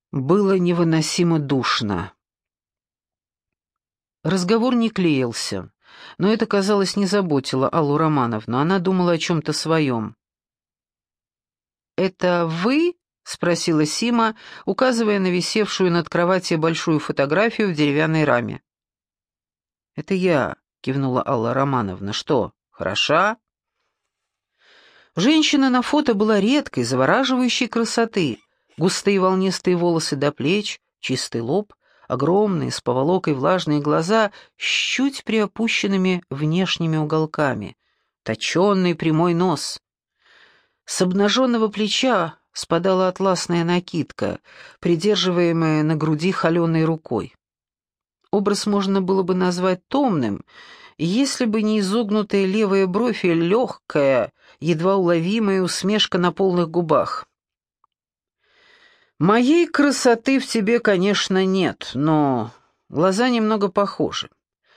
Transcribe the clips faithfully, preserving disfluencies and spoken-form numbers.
Было невыносимо душно. Разговор не клеился, но это, казалось, не заботило Аллу Романовну. Она думала о чем-то своем. «Это вы?» — спросила Сима, указывая на висевшую над кроватью большую фотографию в деревянной раме. «Это я», — кивнула Алла Романовна. «Что, хороша?» Женщина на фото была редкой, завораживающей красоты. Густые волнистые волосы до плеч, чистый лоб, огромные, с поволокой влажные глаза с чуть приопущенными внешними уголками, точенный прямой нос. С обнаженного плеча спадала атласная накидка, придерживаемая на груди холеной рукой. Образ можно было бы назвать томным, если бы не изогнутая левая бровь и легкая, едва уловимая усмешка на полных губах. «Моей красоты в тебе, конечно, нет, но глаза немного похожи.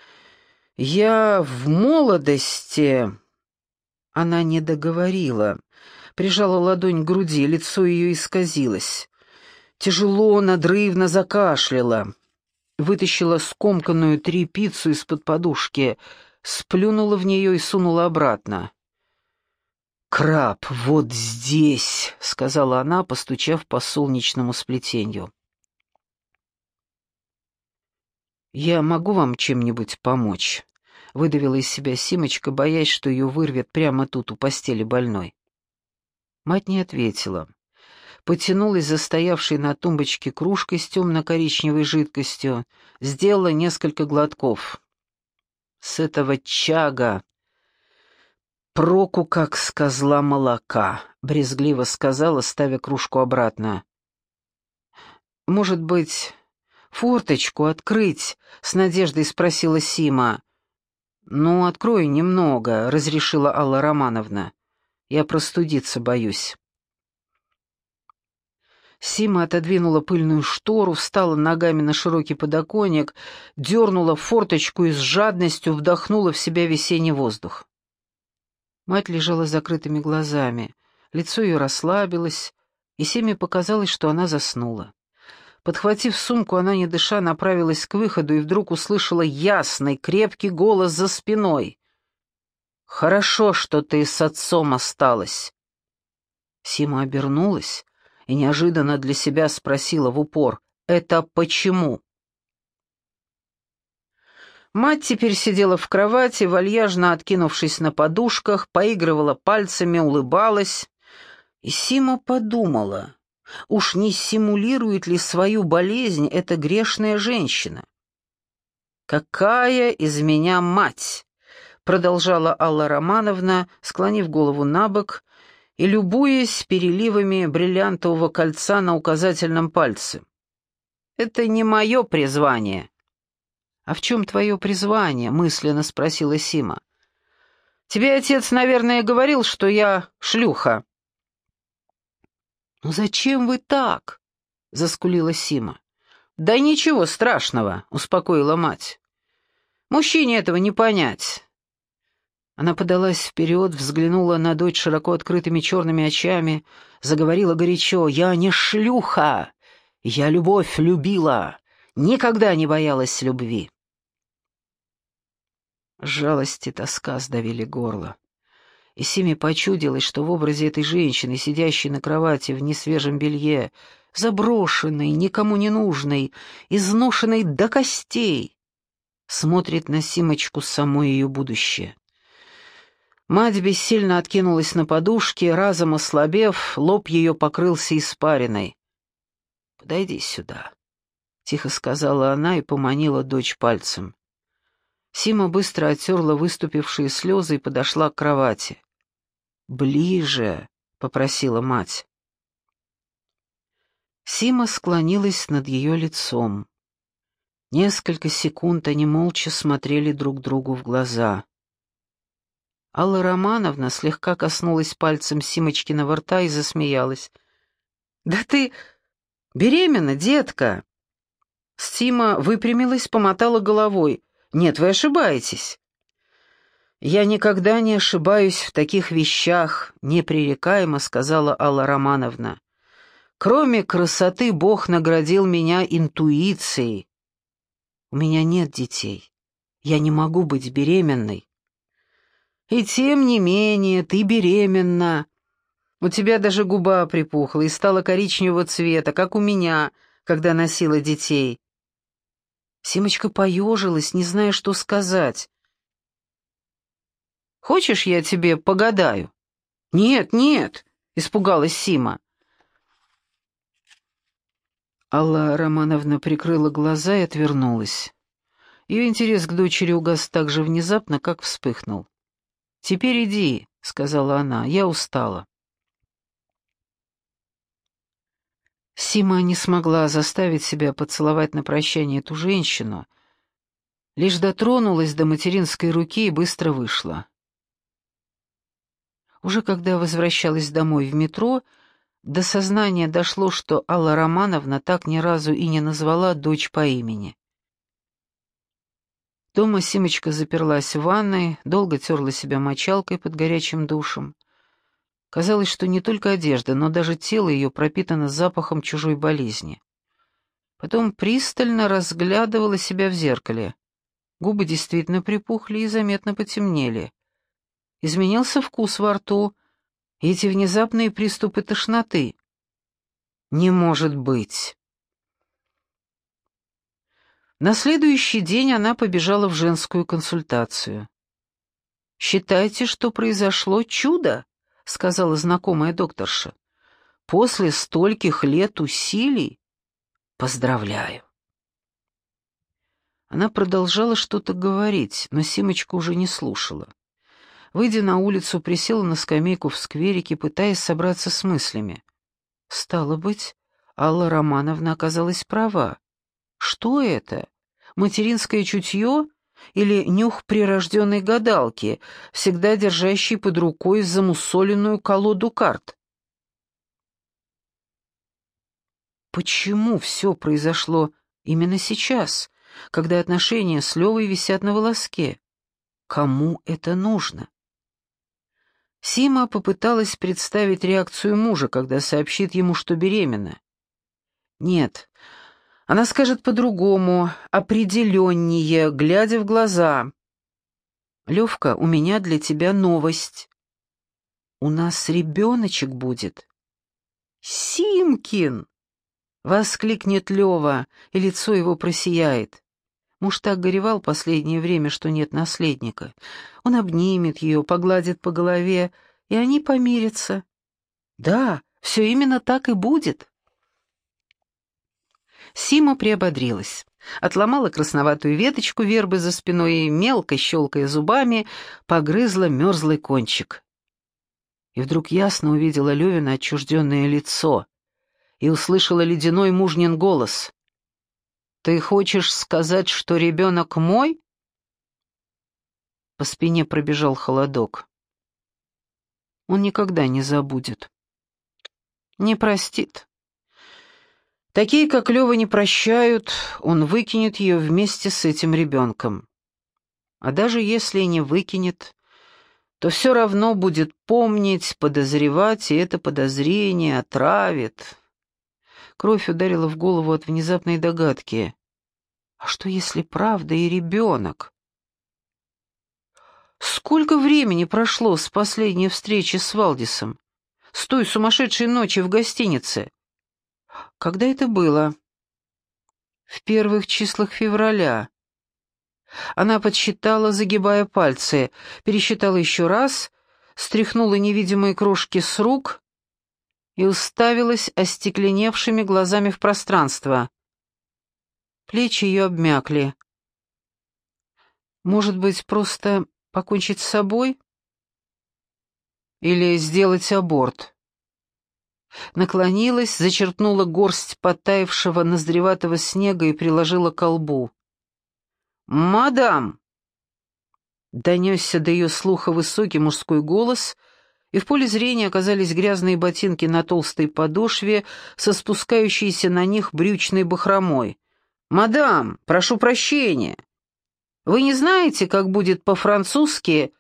Я в молодости...» Она не договорила, прижала ладонь к груди, лицо ее исказилось. Тяжело, надрывно закашляла. Вытащила скомканную тряпицу из-под подушки, сплюнула в нее и сунула обратно. «Краб, вот здесь», — сказала она, постучав по солнечному сплетению. «Я могу вам чем-нибудь помочь?» — выдавила из себя Симочка, боясь, что ее вырвет прямо тут, у постели больной. Мать не ответила. Потянулась за стоявшей на тумбочке кружкой с темно-коричневой жидкостью, сделала несколько глотков. «С этого чага проку, как с козла молока», — брезгливо сказала, ставя кружку обратно. «Может быть, форточку открыть?» — с надеждой спросила Сима. «Ну, открой немного», — разрешила Алла Романовна. «Я простудиться боюсь». Сима отодвинула пыльную штору, встала ногами на широкий подоконник, дернула форточку и с жадностью вдохнула в себя весенний воздух. Мать лежала с закрытыми глазами, лицо ее расслабилось, и Симе показалось, что она заснула. Подхватив сумку, она, не дыша, направилась к выходу и вдруг услышала ясный, крепкий голос за спиной. «Хорошо, что ты с отцом осталась». Сима обернулась и неожиданно для себя спросила в упор: «Это почему?» Мать теперь сидела в кровати, вальяжно откинувшись на подушках, поигрывала пальцами, улыбалась. И Сима подумала, уж не симулирует ли свою болезнь эта грешная женщина. «Какая из меня мать!» — продолжала Алла Романовна, склонив голову набок и любуясь переливами бриллиантового кольца на указательном пальце. «Это не мое призвание». «А в чем твое призвание?» — мысленно спросила Сима. «Тебе отец, наверное, говорил, что я шлюха». «Ну зачем вы так?» — заскулила Сима. «Да ничего страшного», — успокоила мать. «Мужчине этого не понять». Она подалась вперед, взглянула на дочь широко открытыми черными очами, заговорила горячо: «Я не шлюха, я любовь любила, никогда не боялась любви». Жалость и тоска сдавили горло. И Симе почудилось, что в образе этой женщины, сидящей на кровати в несвежем белье, заброшенной, никому не нужной, изношенной до костей, смотрит на Симочку само ее будущее. Мать бессильно откинулась на подушке, разом ослабев, лоб ее покрылся испариной. «Подойди сюда», — тихо сказала она и поманила дочь пальцем. Сима быстро оттерла выступившие слезы и подошла к кровати. «Ближе», — попросила мать. Сима склонилась над ее лицом. Несколько секунд они молча смотрели друг другу в глаза. Алла Романовна слегка коснулась пальцем Симочкиного рта и засмеялась. «Да ты беременна, детка!» Сима выпрямилась, помотала головой. «Нет, вы ошибаетесь». «Я никогда не ошибаюсь в таких вещах», — непререкаемо сказала Алла Романовна. Кроме красоты, Бог наградил меня интуицией. У меня нет детей. Я не могу быть беременной. И тем не менее, ты беременна. У тебя даже губа припухла и стала коричневого цвета, как у меня, когда носила детей. Симочка поежилась, не зная, что сказать. «Хочешь, я тебе погадаю?» «Нет, нет», — испугалась Сима. Алла Романовна прикрыла глаза и отвернулась. Ее интерес к дочери угас так же внезапно, как вспыхнул. «Теперь иди», — сказала она, — «я устала». Сима не смогла заставить себя поцеловать на прощание эту женщину, лишь дотронулась до материнской руки и быстро вышла. Уже когда возвращалась домой в метро, до сознания дошло, что Алла Романовна так ни разу и не назвала дочь по имени. Дома Симочка заперлась в ванной, долго терла себя мочалкой под горячим душем. Казалось, что не только одежда, но даже тело ее пропитано запахом чужой болезни. Потом пристально разглядывала себя в зеркале. Губы действительно припухли и заметно потемнели. Изменился вкус во рту, и эти внезапные приступы тошноты. Не может быть. На следующий день она побежала в женскую консультацию. «Считайте, что произошло чудо», — сказала знакомая докторша. «После стольких лет усилий поздравляю». Она продолжала что-то говорить, но Симочка уже не слушала. Выйдя на улицу, присела на скамейку в скверике, пытаясь собраться с мыслями. Стало быть, Алла Романовна оказалась права. Что это? Материнское чутье или нюх прирожденной гадалки, всегда держащей под рукой замусоленную колоду карт? Почему все произошло именно сейчас, когда отношения с Левой висят на волоске? Кому это нужно? Сима попыталась представить реакцию мужа, когда сообщит ему, что беременна. Нет, она скажет по-другому, определеннее, глядя в глаза. «Левка, у меня для тебя новость. У нас ребеночек будет». «Симкин!» — воскликнет Лева, и лицо его просияет. Муж так горевал последнее время, что нет наследника. Он обнимет ее, погладит по голове, и они помирятся. Да, все именно так и будет. Сима приободрилась. Отломала красноватую веточку вербы за спиной и, мелко щелкая зубами, погрызла мерзлый кончик. И вдруг ясно увидела Левина отчужденное лицо и услышала ледяной мужнин голос. «Ты хочешь сказать, что ребенок мой?» По спине пробежал холодок. Он никогда не забудет. Не простит. Такие, как Лёва, не прощают, он выкинет ее вместе с этим ребенком. А даже если и не выкинет, то все равно будет помнить, подозревать, и это подозрение отравит. Кровь ударила в голову от внезапной догадки. А что, если правда и ребенок? Сколько времени прошло с последней встречи с Валдисом? С той сумасшедшей ночи в гостинице? Когда это было? В первых числах февраля. Она подсчитала, загибая пальцы, пересчитала еще раз, стряхнула невидимые крошки с рук и уставилась остекленевшими глазами в пространство. Плечи ее обмякли. Может быть, просто покончить с собой? Или сделать аборт? Наклонилась, зачерпнула горсть подтаявшего ноздреватого снега и приложила к колбу. «Мадам!» Донесся до ее слуха высокий мужской голос, и в поле зрения оказались грязные ботинки на толстой подошве со спускающейся на них брючной бахромой. «Мадам, прошу прощения. Вы не знаете, как будет по-французски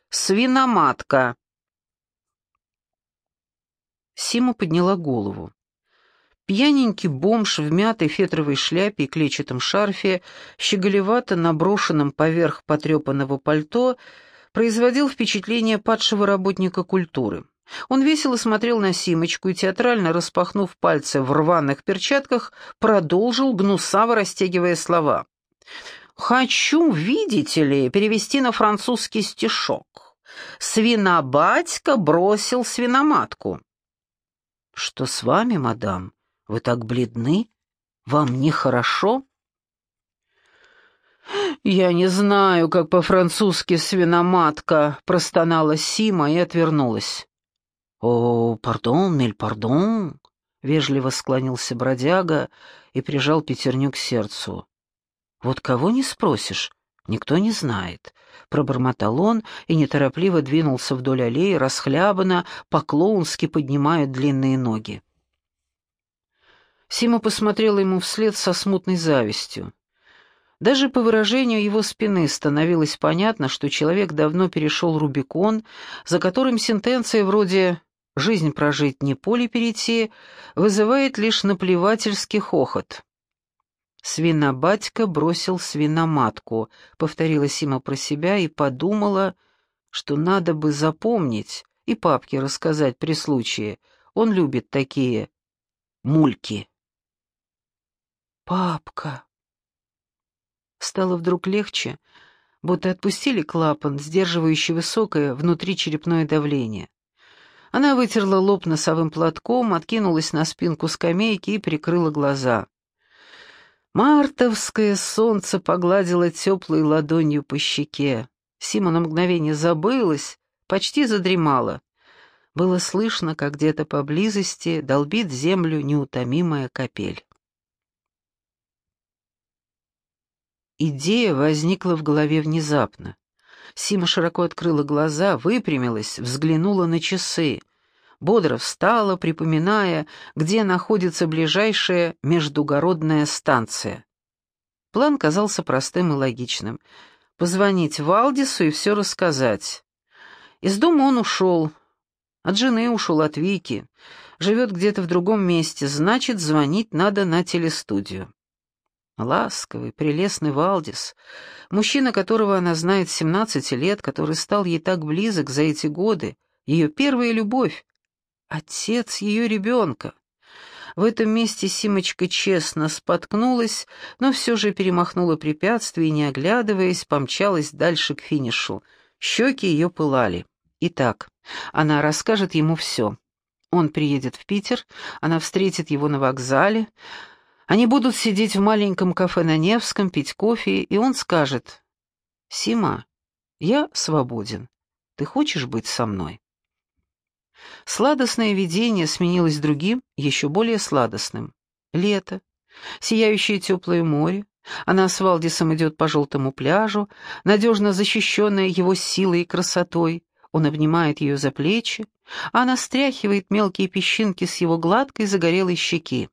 «свиноматка»?» Сима подняла голову. Пьяненький бомж в мятой фетровой шляпе и клетчатом шарфе, щеголевато наброшенном поверх потрепанного пальто, производил впечатление падшего работника культуры. Он весело смотрел на Симочку и, театрально распахнув пальцы в рваных перчатках, продолжил, гнусаво растягивая слова. «Хочу, видите ли, перевести на французский стишок. Свинобатька бросил свиноматку». «Что с вами, мадам? Вы так бледны? Вам нехорошо?» «Я не знаю, как по-французски свиноматка», — простонала Сима и отвернулась. «О, пардон, миль пардон», — вежливо склонился бродяга и прижал пятерню к сердцу. «Вот кого не спросишь, никто не знает», — пробормотал он и неторопливо двинулся вдоль аллеи, расхлябанно, по-клоунски поднимая длинные ноги. Сима посмотрела ему вслед со смутной завистью. Даже по выражению его спины становилось понятно, что человек давно перешел Рубикон, за которым сентенция вроде «жизнь прожить, не поле перейти» вызывает лишь наплевательский хохот. «Свинобатька бросил свиноматку», — повторила Сима про себя и подумала, что надо бы запомнить и папке рассказать при случае. Он любит такие мульки. «Папка!» Стало вдруг легче, будто отпустили клапан, сдерживающий высокое внутричерепное давление. Она вытерла лоб носовым платком, откинулась на спинку скамейки и прикрыла глаза. Мартовское солнце погладило теплой ладонью по щеке. Сима на мгновение забылась, почти задремала. Было слышно, как где-то поблизости долбит землю неутомимая капель. Идея возникла в голове внезапно. Сима широко открыла глаза, выпрямилась, взглянула на часы. Бодро встала, припоминая, где находится ближайшая междугородная станция. План казался простым и логичным. Позвонить Валдису и все рассказать. Из дома он ушел. От жены ушел, от Вики. Живет где-то в другом месте, значит, звонить надо на телестудию. Ласковый, прелестный Валдис, мужчина, которого она знает с семнадцати лет, который стал ей так близок за эти годы, ее первая любовь, отец ее ребенка. В этом месте Симочка честно споткнулась, но все же перемахнула препятствие и, не оглядываясь, помчалась дальше к финишу. Щеки ее пылали. Итак, она расскажет ему все. Он приедет в Питер, она встретит его на вокзале. Они будут сидеть в маленьком кафе на Невском, пить кофе, и он скажет: «Сима, я свободен. Ты хочешь быть со мной?» Сладостное видение сменилось другим, еще более сладостным. Лето, сияющее теплое море, она с Валдисом идет по желтому пляжу, надежно защищенная его силой и красотой. Он обнимает ее за плечи, а она стряхивает мелкие песчинки с его гладкой загорелой щеки.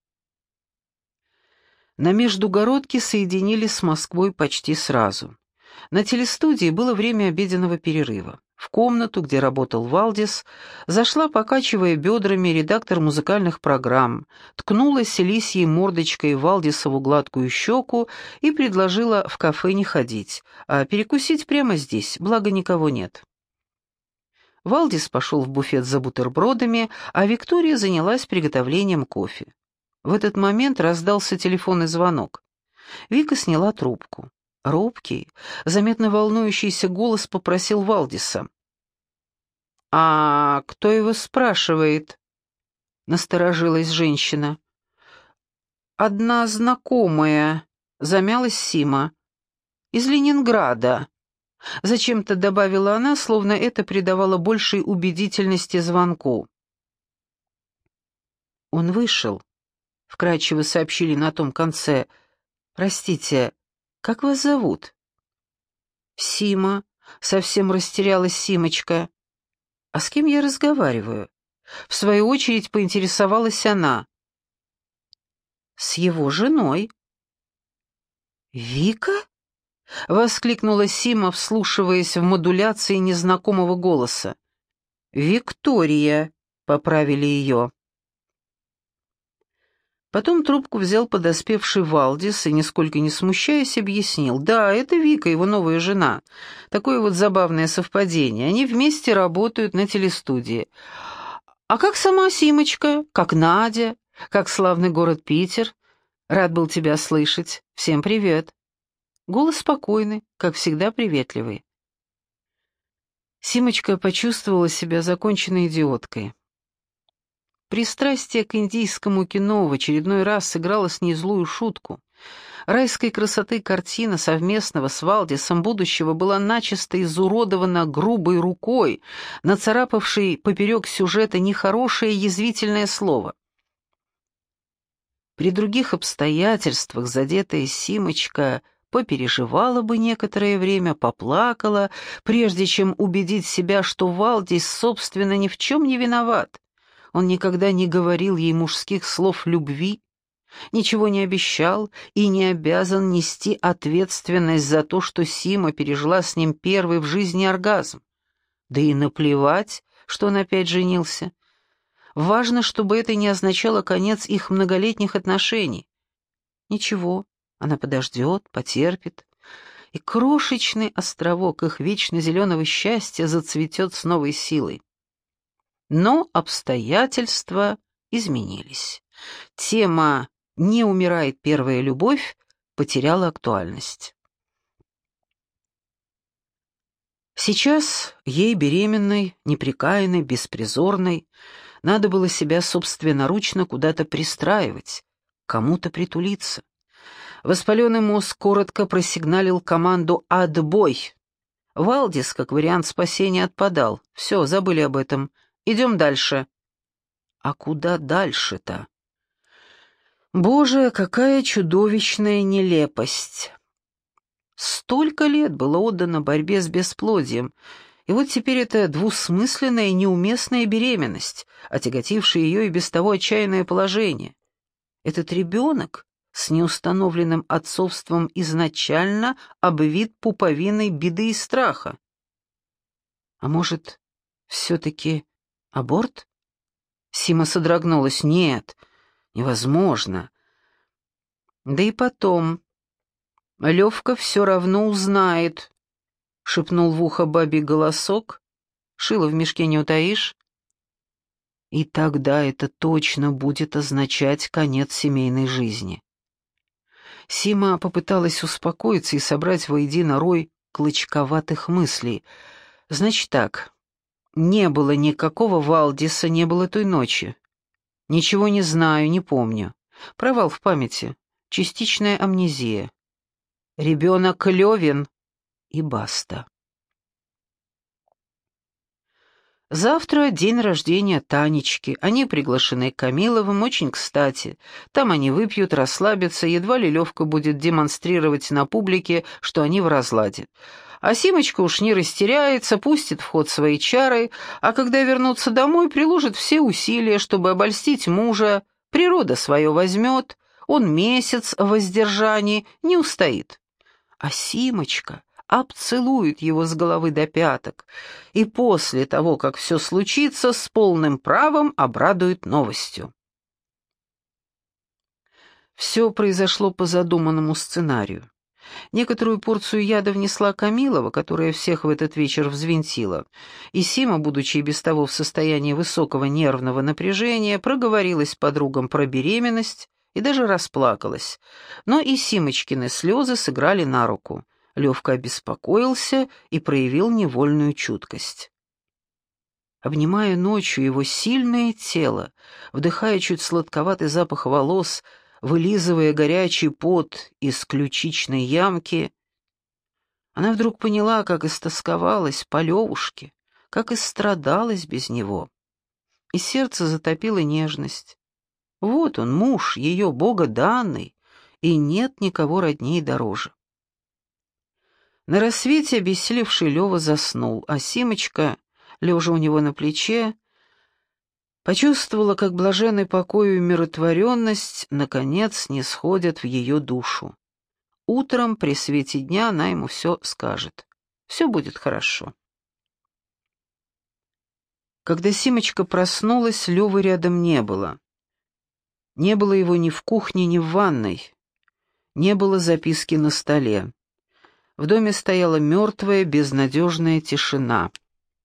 На Междугородке соединили с Москвой почти сразу. На телестудии было время обеденного перерыва. В комнату, где работал Валдис, зашла, покачивая бедрами, редактор музыкальных программ, ткнулась лисьей мордочкой Валдисову гладкую щеку и предложила в кафе не ходить, а перекусить прямо здесь, благо никого нет. Валдис пошел в буфет за бутербродами, а Виктория занялась приготовлением кофе. В этот момент раздался телефонный звонок. Вика сняла трубку. Робкий, заметно волнующийся голос попросил Валдиса. «А кто его спрашивает?» — насторожилась женщина. «Одна знакомая», — замялась Сима. «Из Ленинграда». Зачем-то добавила она, словно это придавало большей убедительности звонку. Он вышел. Вкрадчиво сообщили на том конце. «Простите, как вас зовут?» «Сима», — совсем растерялась Симочка. «А с кем я разговариваю?» В свою очередь поинтересовалась она. «С его женой». «Вика?» — воскликнула Сима, вслушиваясь в модуляции незнакомого голоса. «Виктория», — поправили ее. Потом трубку взял подоспевший Валдис и, нисколько не смущаясь, объяснил. «Да, это Вика, его новая жена. Такое вот забавное совпадение. Они вместе работают на телестудии. А как сама Симочка? Как Надя? Как славный город Питер? Рад был тебя слышать. Всем привет». Голос спокойный, как всегда приветливый. Симочка почувствовала себя законченной идиоткой. Пристрастие к индийскому кино в очередной раз сыграло с ней злую шутку. Райской красоты картина совместного с Валдисом будущего была начисто изуродована грубой рукой, нацарапавшей поперек сюжета нехорошее язвительное слово. При других обстоятельствах задетая Симочка попереживала бы некоторое время, поплакала, прежде чем убедить себя, что Валдис, собственно, ни в чем не виноват. Он никогда не говорил ей мужских слов любви, ничего не обещал и не обязан нести ответственность за то, что Сима пережила с ним первый в жизни оргазм. Да и наплевать, что он опять женился. Важно, чтобы это не означало конец их многолетних отношений. Ничего, она подождет, потерпит, и крошечный островок их вечно зеленого счастья зацветет с новой силой. Но обстоятельства изменились. Тема «Не умирает первая любовь» потеряла актуальность. Сейчас ей, беременной, непрекаянной, беспризорной, надо было себя собственноручно куда-то пристраивать, кому-то притулиться. Воспаленный мозг коротко просигналил команду «Отбой». Валдис, как вариант спасения, отпадал. Все, забыли об этом. Идем дальше. А куда дальше-то? Боже, какая чудовищная нелепость! Столько лет было отдано борьбе с бесплодием, и вот теперь эта двусмысленная и неуместная беременность, отяготившая ее и без того отчаянное положение. Этот ребенок с неустановленным отцовством изначально обвит пуповиной беды и страха. А может, все-таки аборт? Сима содрогнулась. Нет, невозможно. Да и потом, Левка все равно узнает, шепнул в ухо бабий голосок. Шило в мешке не утаишь. И тогда это точно будет означать конец семейной жизни. Сима попыталась успокоиться и собрать воедино рой клочковатых мыслей. Значит так, не было никакого Валдиса, не было той ночи. Ничего не знаю, не помню. Провал в памяти, частичная амнезия. Ребенок Левин и баста. Завтра день рождения Танечки. Они приглашены к Камиловым, очень кстати. Там они выпьют, расслабятся, едва ли Левка будет демонстрировать на публике, что они в разладе. А Симочка уж не растеряется, пустит в ход свои чары, а когда вернутся домой, приложит все усилия, чтобы обольстить мужа. Природа свое возьмет, он месяц в воздержании не устоит. А Симочка обцелует его с головы до пяток, и после того, как все случится, с полным правом обрадует новостью. Все произошло по задуманному сценарию. Некоторую порцию яда внесла Камилова, которая всех в этот вечер взвинтила, и Сима, будучи и без того в состоянии высокого нервного напряжения, проговорилась подругам про беременность и даже расплакалась, но и Симочкины слезы сыграли на руку. Левка обеспокоился и проявил невольную чуткость. Обнимая ночью его сильное тело, вдыхая чуть сладковатый запах волос, вылизывая горячий пот из ключичной ямки, она вдруг поняла, как истосковалась по Левушке, как истрадалась без него. И сердце затопило нежность. Вот он, муж, ее богоданный, и нет никого родней дороже. На рассвете обессилевший Лева заснул, а Симочка, лежа у него на плече, почувствовала, как блаженный покой и умиротворенность наконец нисходят в ее душу. Утром при свете дня она ему все скажет. Все будет хорошо. Когда Симочка проснулась, Левы рядом не было. Не было его ни в кухне, ни в ванной. Не было записки на столе. В доме стояла мертвая, безнадежная тишина.